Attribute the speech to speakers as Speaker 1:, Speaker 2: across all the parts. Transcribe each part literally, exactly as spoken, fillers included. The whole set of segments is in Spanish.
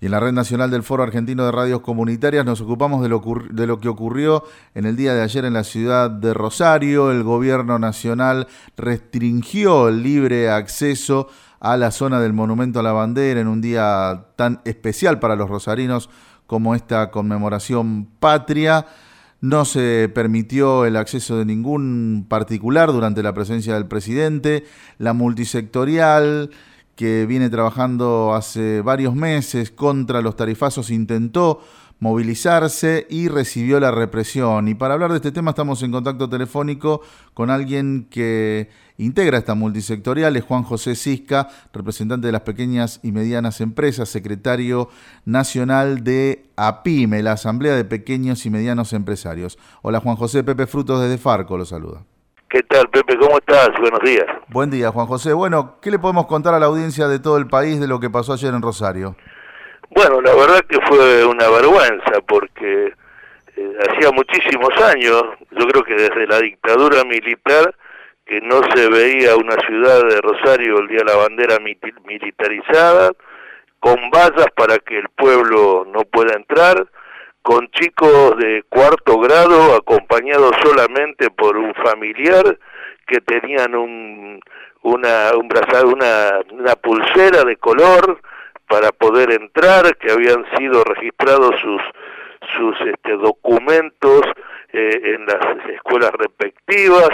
Speaker 1: Y en la Red Nacional del Foro Argentino de Radios Comunitarias nos ocupamos de lo, de lo que ocurrió en el día de ayer en la ciudad de Rosario. El gobierno nacional restringió el libre acceso a la zona del Monumento a la Bandera en un día tan especial para los rosarinos como esta conmemoración patria. No se permitió el acceso de ningún particular durante la presencia del presidente. La multisectorial, que viene trabajando hace varios meses contra los tarifazos, intentó movilizarse y recibió la represión. Y para hablar de este tema estamos en contacto telefónico con alguien que integra esta multisectorial, es Juan José Cisca, representante de las pequeñas y medianas empresas, secretario nacional de APIME, la Asamblea de Pequeños y Medianos Empresarios. Hola Juan José, Pepe Frutos desde Farco lo saluda.
Speaker 2: ¿Qué tal, Pepe? ¿Cómo estás? Buenos días.
Speaker 1: Buen día, Juan José. Bueno, ¿qué le podemos contar a la audiencia de todo el país de lo que pasó ayer en Rosario?
Speaker 2: Bueno, la verdad que fue una vergüenza porque eh, hacía muchísimos años, yo creo que desde la dictadura militar, que no se veía una ciudad de Rosario el día de la bandera militarizada, con vallas para que el pueblo no pueda entrar, con chicos de cuarto grado acompañados solamente por un familiar que tenían un una un brazal, una, una pulsera de color para poder entrar, que habían sido registrados sus sus este, documentos eh, en las escuelas respectivas,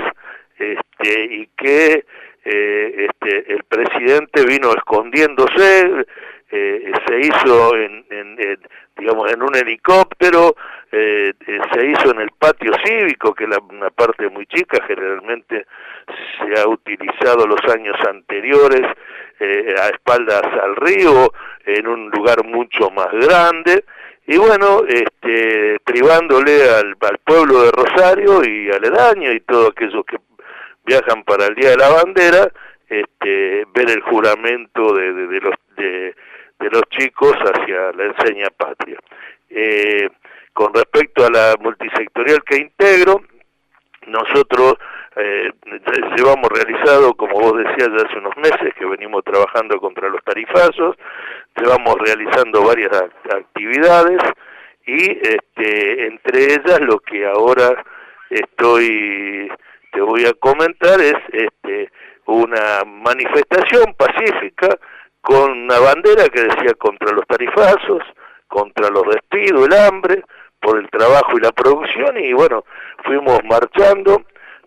Speaker 2: este, y que eh, este, el presidente vino escondiéndose. Eh, se hizo en, en, en digamos en un helicóptero, eh, eh, se hizo en el patio cívico, que es una parte muy chica, generalmente se ha utilizado los años anteriores, eh, a espaldas al río, en un lugar mucho más grande, y bueno, este, privándole al, al pueblo de Rosario y aledaño y todos aquellos que viajan para el Día de la Bandera, este, ver el juramento de, de, de los de de los chicos hacia la enseña patria. Eh, con respecto a la multisectorial que integro, nosotros eh, llevamos realizado, como vos decías, ya hace unos meses que venimos trabajando contra los tarifazos, llevamos realizando varias actividades y este, entre ellas lo que ahora estoy te voy a comentar es este, una manifestación pacífica con una bandera que decía contra los tarifazos, contra los despidos, el hambre, por el trabajo y la producción, y bueno, fuimos marchando,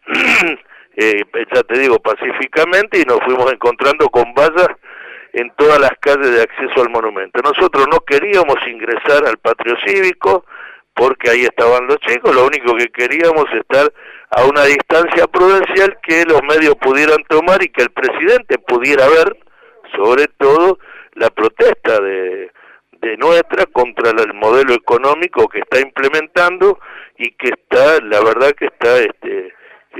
Speaker 2: eh, ya te digo, pacíficamente, y nos fuimos encontrando con vallas en todas las calles de acceso al monumento. Nosotros no queríamos ingresar al patio cívico, porque ahí estaban los chicos, lo único que queríamos es estar a una distancia prudencial que los medios pudieran tomar y que el presidente pudiera ver, sobre todo la protesta de, de nuestra contra el modelo económico que está implementando y que está, la verdad que está este,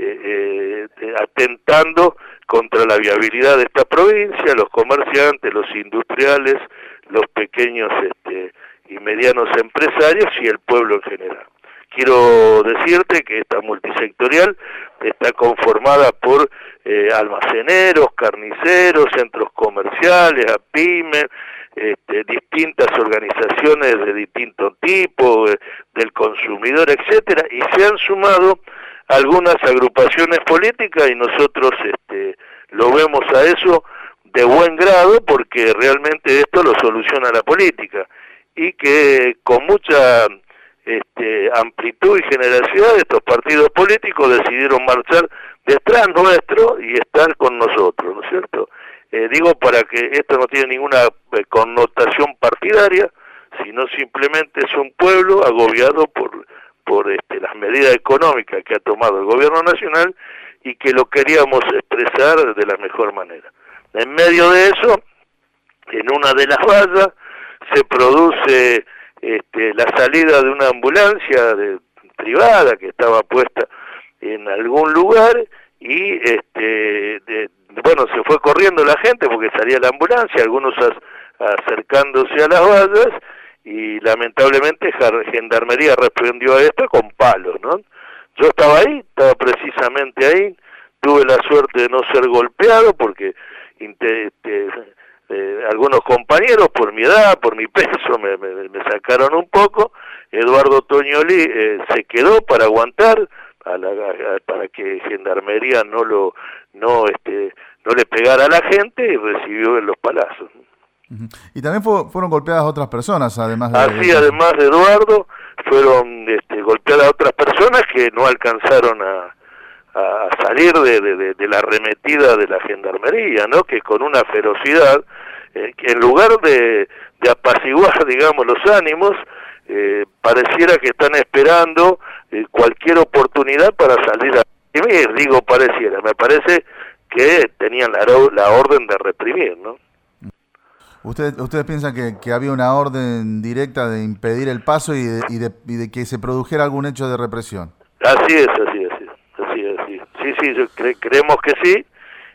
Speaker 2: eh, eh, atentando contra la viabilidad de esta provincia, los comerciantes, los industriales, los pequeños este, y medianos empresarios y el pueblo en general. Quiero decirte que esta multisectorial está conformada por eh, almaceneros, carniceros, centros comerciales, APIME, este, distintas organizaciones de distinto tipo, eh, del consumidor, etcétera, y se han sumado algunas agrupaciones políticas y nosotros este, lo vemos a eso de buen grado porque realmente esto lo soluciona la política y que con mucha Este, amplitud y generosidad estos partidos políticos decidieron marchar detrás nuestro y estar con nosotros, ¿no es cierto? Eh, digo para que esto no tiene ninguna eh, connotación partidaria, sino simplemente es un pueblo agobiado por por este, las medidas económicas que ha tomado el gobierno nacional y que lo queríamos expresar de la mejor manera. En medio de eso, en una de las vallas se produce Este, la salida de una ambulancia de, privada que estaba puesta en algún lugar y este, de, bueno, se fue corriendo la gente porque salía la ambulancia, algunos as, acercándose a las vallas y lamentablemente Gendarmería respondió a esto con palos, ¿no? Yo estaba ahí, estaba precisamente ahí, tuve la suerte de no ser golpeado porque inte, este, eh, algunos compañeros por mi edad, por mi peso, me, me, me sacaron un poco. Eduardo Toñoli eh, se quedó para aguantar, a la, a, para que Gendarmería no lo no este no le pegara a la gente, y recibió en los palazos.
Speaker 1: Y también fue, fueron golpeadas otras personas, además de...
Speaker 2: Así, además de Eduardo, fueron este, golpeadas otras personas que no alcanzaron a, a salir de, de, de la arremetida de la Gendarmería, ¿no? Que con una ferocidad, eh, que en lugar de, de apaciguar, digamos, los ánimos, eh, pareciera que están esperando eh, cualquier oportunidad para salir a reprimir. Digo pareciera, me parece que tenían la, la orden de reprimir, ¿no?
Speaker 1: ¿Usted, ¿Ustedes piensan que, que había una orden directa de impedir el paso y de, y, de, y de que se produjera algún hecho de represión?
Speaker 2: Así es, así es, así es, así. Sí, sí, yo cre creemos que sí,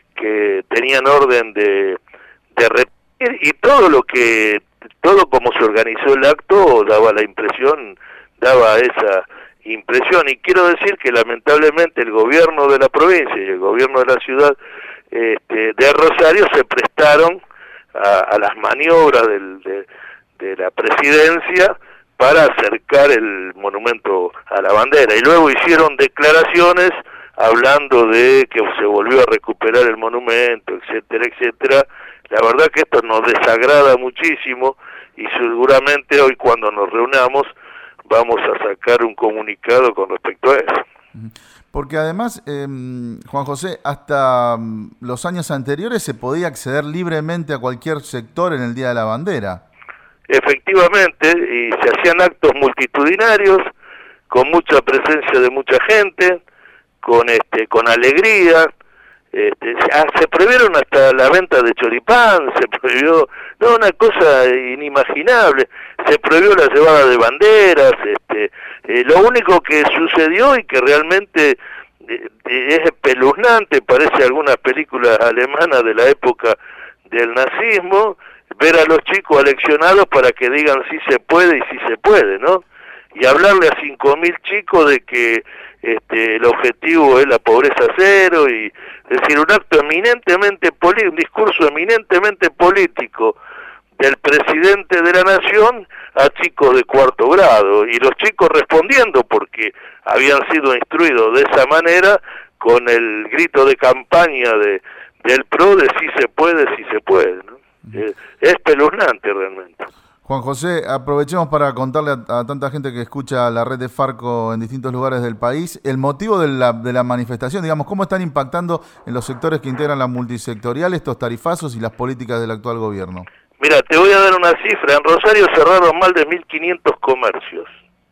Speaker 2: que tenían orden de, de reprimir, y todo lo que, todo como se organizó el acto daba la impresión, daba esa impresión, y quiero decir que lamentablemente el gobierno de la provincia y el gobierno de la ciudad este, de Rosario se prestaron A, a las maniobras del, de, de la presidencia para acercar el monumento a la bandera, y luego hicieron declaraciones hablando de que se volvió a recuperar el monumento, etcétera, etcétera. La verdad que esto nos desagrada muchísimo, y seguramente hoy cuando nos reunamos vamos a sacar un comunicado con respecto a eso.
Speaker 1: Porque además, eh, Juan José, hasta um, los años anteriores se podía acceder libremente a cualquier sector en el Día de la Bandera.
Speaker 2: Efectivamente, y se hacían actos multitudinarios, con mucha presencia de mucha gente, con este, con alegría. Este, se prohibieron hasta la venta de choripán, se prohibió, no, una cosa inimaginable, se prohibió la llevada de banderas. Este, eh, lo único que sucedió y que realmente eh, es espeluznante, parece alguna película alemana de la época del nazismo, ver a los chicos aleccionados para que digan si se puede y si se puede, ¿no? Y hablarle a cinco mil chicos de que este, el objetivo es la pobreza cero, y es decir, un acto eminentemente político, un discurso eminentemente político del presidente de la nación a chicos de cuarto grado, y los chicos respondiendo porque habían sido instruidos de esa manera, con el grito de campaña de del P R O de si se puede, si se puede, ¿no? Es espeluznante realmente.
Speaker 1: Juan José, aprovechemos para contarle a, a tanta gente que escucha la red de Farco en distintos lugares del país el motivo de la, de la manifestación, digamos, cómo están impactando en los sectores que integran la multisectorial estos tarifazos y las políticas del actual gobierno.
Speaker 2: Mira, te voy a dar una cifra. En Rosario cerraron más de mil quinientos comercios,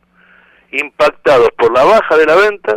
Speaker 2: impactados por la baja de la venta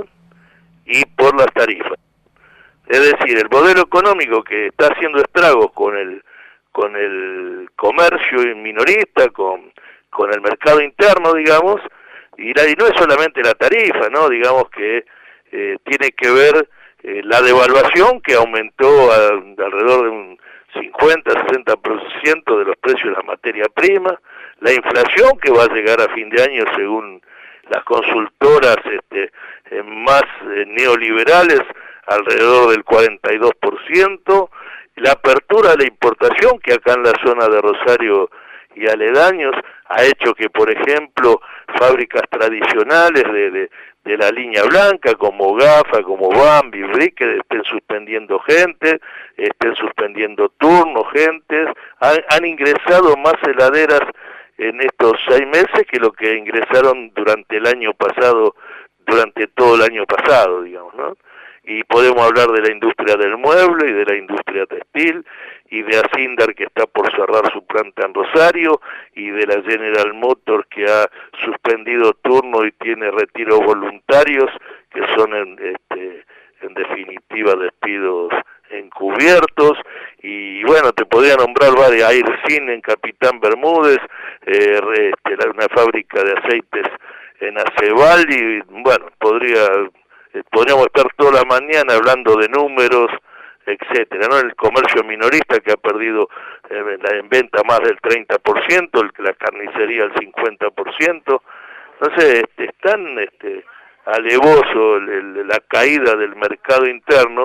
Speaker 2: y por las tarifas. Es decir, el modelo económico que está haciendo estragos con el con el comercio minorista, con, con el mercado interno, digamos, y, la, y no es solamente la tarifa, ¿no? Digamos que eh, tiene que ver eh, la devaluación, que aumentó a, alrededor de un cincuenta a sesenta por ciento de los precios de la materia prima, la inflación que va a llegar a fin de año según las consultoras este, eh, más eh, neoliberales, alrededor del cuarenta y dos por ciento, la apertura de la importación, que acá en la zona de Rosario y aledaños ha hecho que, por ejemplo, fábricas tradicionales de, de, de la línea blanca, como GAFA, como Bambi, Brique, estén suspendiendo gente, estén suspendiendo turnos, gentes, han, han ingresado más heladeras en estos seis meses que lo que ingresaron durante el año pasado, durante todo el año pasado, digamos, ¿no? Y podemos hablar de la industria del mueble y de la industria textil, y de Asindar, que está por cerrar su planta en Rosario, y de la General Motors, que ha suspendido turno y tiene retiros voluntarios, que son en, este, en definitiva despidos encubiertos. Y bueno, te podría nombrar varias, Aircin en Capitán Bermúdez, eh, este, una fábrica de aceites en Acebal, y bueno, podría... podríamos estar toda la mañana hablando de números, etcétera, ¿no? El comercio minorista, que ha perdido eh, en venta más del treinta por ciento, el, la carnicería el cincuenta por ciento. Entonces, este, es tan este, alevoso el, el, la caída del mercado interno,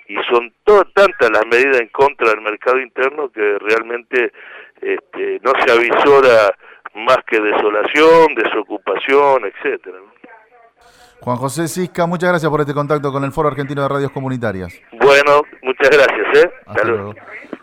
Speaker 2: y son to- tantas las medidas en contra del mercado interno que realmente este, no se avisora más que desolación, desocupación, etcétera, ¿no?
Speaker 1: Juan José Sisca, muchas gracias por este contacto con el Foro Argentino de Radios Comunitarias.
Speaker 2: Bueno, muchas gracias, ¿eh?
Speaker 1: Hasta, Hasta luego. luego.